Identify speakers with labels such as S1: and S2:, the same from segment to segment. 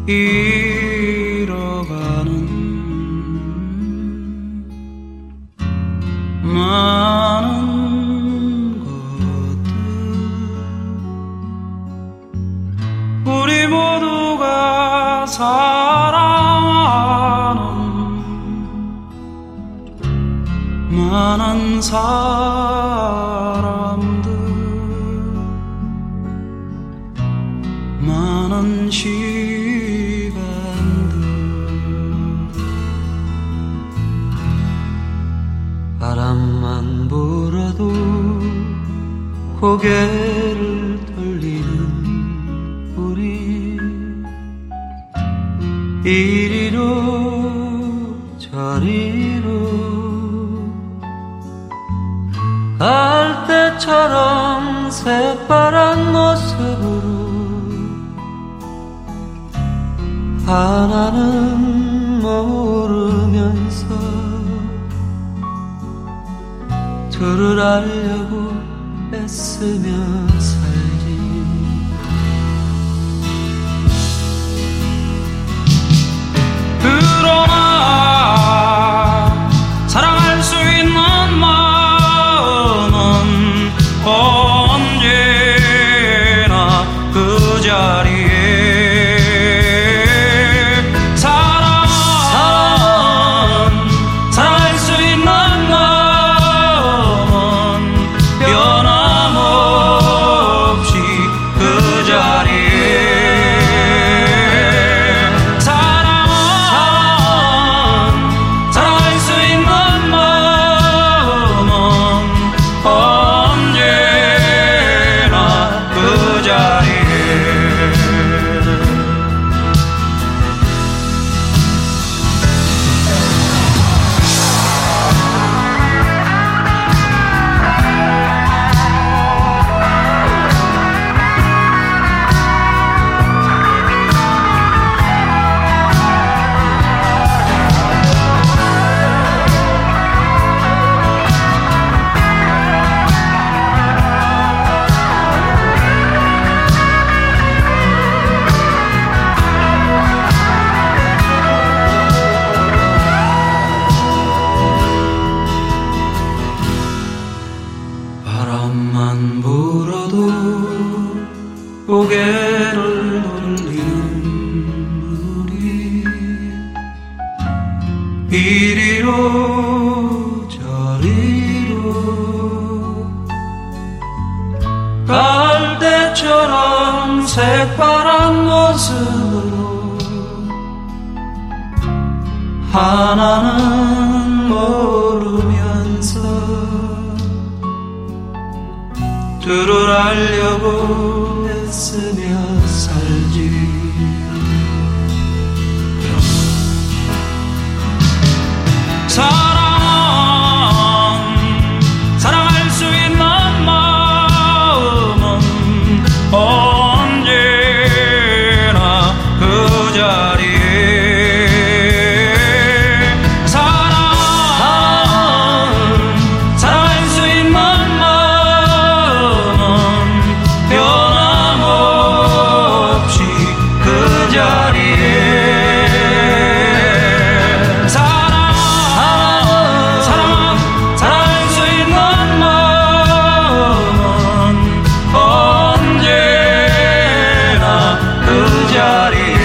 S1: 잃어가는 많은 것들 우리 모두가 사랑하는 많은 사람들 많은 시간들 바람만 불어도 고개를 돌리는 우리 이리로 저리로 갈대처럼 새파란 모습으로 하나는 모르면서 둘을 알려고 애쓰며 살지. 그러나 사랑할 수 있는 마음은 언제나 그 자리에 사랑할 수 있는 마음은 변함없이 그 자리에 사랑할 수 있는 마음은 언제나 그 자리에 바람만 불어도 고개를 돌리는 우리 이리로 저리로 갈대처럼 새파란 모습으로 하나는 모르면서 둘을 알려고 애쓰며 살지. 사랑할 수 있는 마음은 언제나 그 자리에 사랑할 수 있는 마음은 변함없이 그 자리에 사랑할 수 있는 마음은 언제나 그 자리에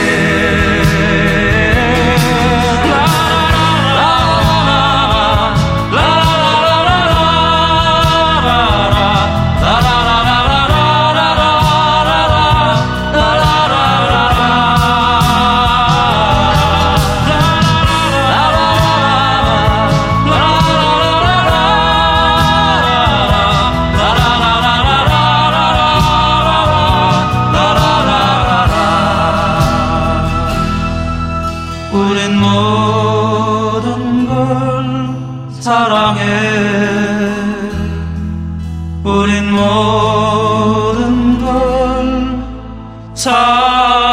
S1: 우린 모든 걸 사랑해. 우린 모든 걸 사랑해.